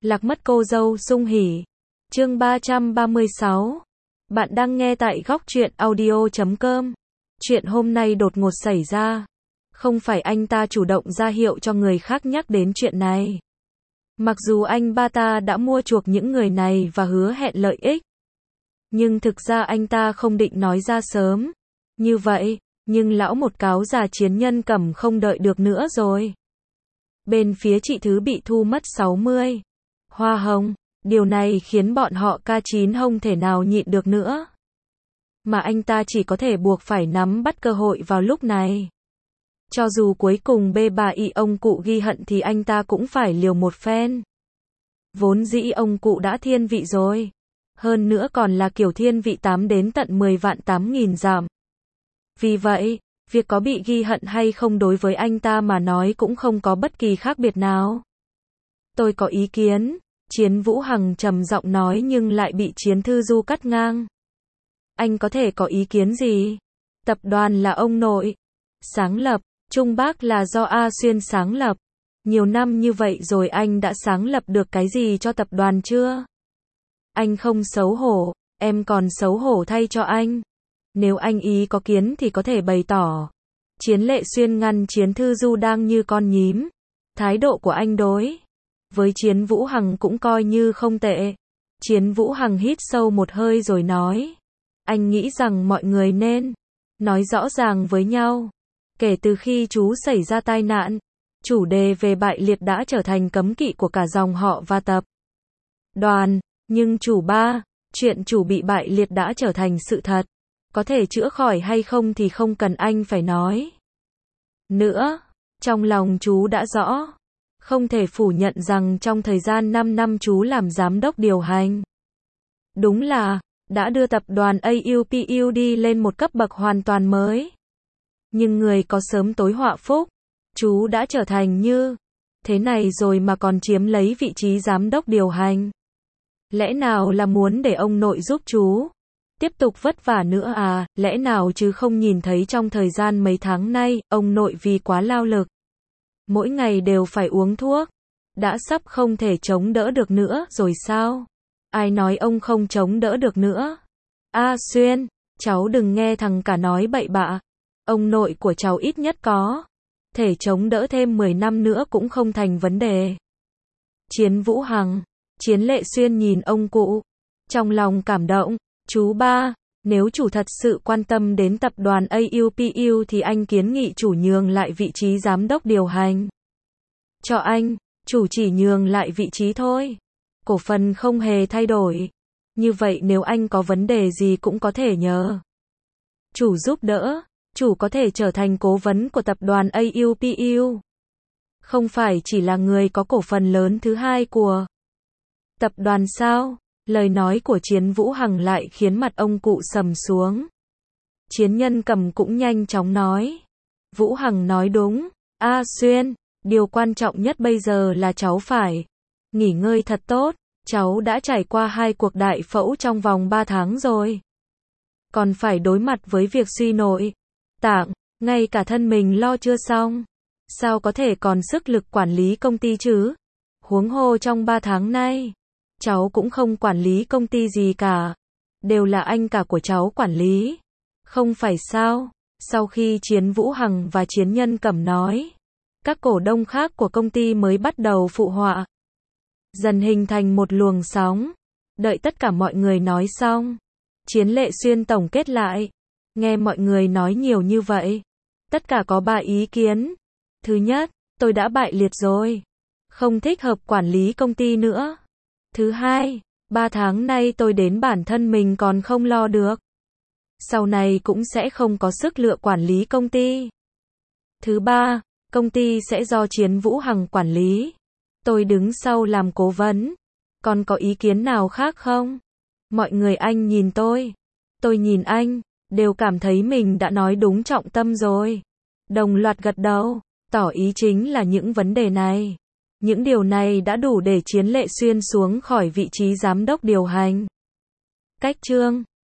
Lạc mất cô dâu sung hỉ. Chương 336. Bạn đang nghe tại góc truyện audio.com. Chuyện hôm nay đột ngột xảy ra. Không phải anh ta chủ động ra hiệu cho người khác nhắc đến chuyện này. Mặc dù anh ba ta đã mua chuộc những người này và hứa hẹn lợi ích. Nhưng thực ra anh ta không định nói ra sớm. Như vậy, nhưng lão một cáo già Chiến Nhân Cẩm không đợi được nữa rồi. Bên phía chị Thứ bị thu mất 60 hoa hồng. Điều này khiến bọn họ K9 không thể nào nhịn được nữa. Mà anh ta chỉ có thể buộc phải nắm bắt cơ hội vào lúc này. Cho dù cuối cùng B3Y ông cụ ghi hận thì anh ta cũng phải liều một phen. Vốn dĩ ông cụ đã thiên vị rồi. Hơn nữa còn là kiểu thiên vị 8 đến tận 10 vạn 8.000 giảm. Vì vậy, việc có bị ghi hận hay không đối với anh ta mà nói cũng không có bất kỳ khác biệt nào. Tôi có ý kiến. Chiến Vũ Hằng trầm giọng nói nhưng lại bị Chiến Thư Du cắt ngang. Anh có thể có ý kiến gì? Tập đoàn là ông nội sáng lập, Trung Bác là do A Xuyên sáng lập. Nhiều năm như vậy rồi anh đã sáng lập được cái gì cho tập đoàn chưa? Anh không xấu hổ, em còn xấu hổ thay cho anh. Nếu anh ý có kiến thì có thể bày tỏ. Chiến Lệ Xuyên ngăn Chiến Thư Du đang như con nhím. Thái độ của anh đối với Chiến Vũ Hằng cũng coi như không tệ. Chiến Vũ Hằng hít sâu một hơi rồi nói. Anh nghĩ rằng mọi người nên nói rõ ràng với nhau. Kể từ khi chú xảy ra tai nạn, chủ đề về bại liệt đã trở thành cấm kỵ của cả dòng họ và tập đoàn. Nhưng chủ ba, chuyện chủ bị bại liệt đã trở thành sự thật. Có thể chữa khỏi hay không thì không cần anh phải nói nữa. Trong lòng chú đã rõ. Không thể phủ nhận rằng trong thời gian 5 năm chú làm giám đốc điều hành. Đúng là, đã đưa tập đoàn AUPUD lên một cấp bậc hoàn toàn mới. Nhưng người có sớm tối họa phúc. Chú đã trở thành như thế này rồi mà còn chiếm lấy vị trí giám đốc điều hành. Lẽ nào là muốn để ông nội giúp chú tiếp tục vất vả nữa à? Lẽ nào chứ không nhìn thấy trong thời gian mấy tháng nay, ông nội vì quá lao lực. Mỗi ngày đều phải uống thuốc. Đã sắp không thể chống đỡ được nữa rồi sao? Ai nói ông không chống đỡ được nữa? A Xuyên, cháu đừng nghe thằng cả nói bậy bạ. Ông nội của cháu ít nhất có thể chống đỡ thêm 10 năm nữa cũng không thành vấn đề. Chiến Vũ Hằng, Chiến Lệ Xuyên nhìn ông cụ. Trong lòng cảm động. Chú ba, nếu chủ thật sự quan tâm đến tập đoàn AUPU thì anh kiến nghị chủ nhường lại vị trí giám đốc điều hành. Cho anh, chủ chỉ nhường lại vị trí thôi. Cổ phần không hề thay đổi. Như vậy nếu anh có vấn đề gì cũng có thể nhờ chủ giúp đỡ. Chủ có thể trở thành cố vấn của tập đoàn AUPU. Không phải chỉ là người có cổ phần lớn thứ hai của tập đoàn sao? Lời nói của Chiến Vũ Hằng lại khiến mặt ông cụ sầm xuống. Chiến Nhân Cẩm cũng nhanh chóng nói. Vũ Hằng nói đúng. A Xuyên, điều quan trọng nhất bây giờ là cháu phải nghỉ ngơi thật tốt. Cháu đã trải qua 2 cuộc đại phẫu trong vòng 3 tháng rồi. Còn phải đối mặt với việc suy nội tạng, ngay cả thân mình lo chưa xong. Sao có thể còn sức lực quản lý công ty chứ? Huống hồ trong 3 tháng nay, cháu cũng không quản lý công ty gì cả. Đều là anh cả của cháu quản lý. Không phải sao? Sau khi Chiến Vũ Hằng và Chiến Nhân Cẩm nói, các cổ đông khác của công ty mới bắt đầu phụ họa. Dần hình thành một luồng sóng. Đợi tất cả mọi người nói xong, Chiến Lệ Xuyên tổng kết lại. Nghe mọi người nói nhiều như vậy. Tất cả có 3 ý kiến. Thứ nhất, tôi đã bại liệt rồi. Không thích hợp quản lý công ty nữa. Thứ hai, 3 tháng nay tôi đến bản thân mình còn không lo được. Sau này cũng sẽ không có sức lựa quản lý công ty. Thứ ba, công ty sẽ do Chiến Vũ Hằng quản lý. Tôi đứng sau làm cố vấn. Còn có ý kiến nào khác không? Mọi người anh nhìn tôi nhìn anh, đều cảm thấy mình đã nói đúng trọng tâm rồi. Đồng loạt gật đầu, tỏ ý chính là những vấn đề này. Những điều này đã đủ để Chiến Lệ Xuyên xuống khỏi vị trí giám đốc điều hành. Cách chương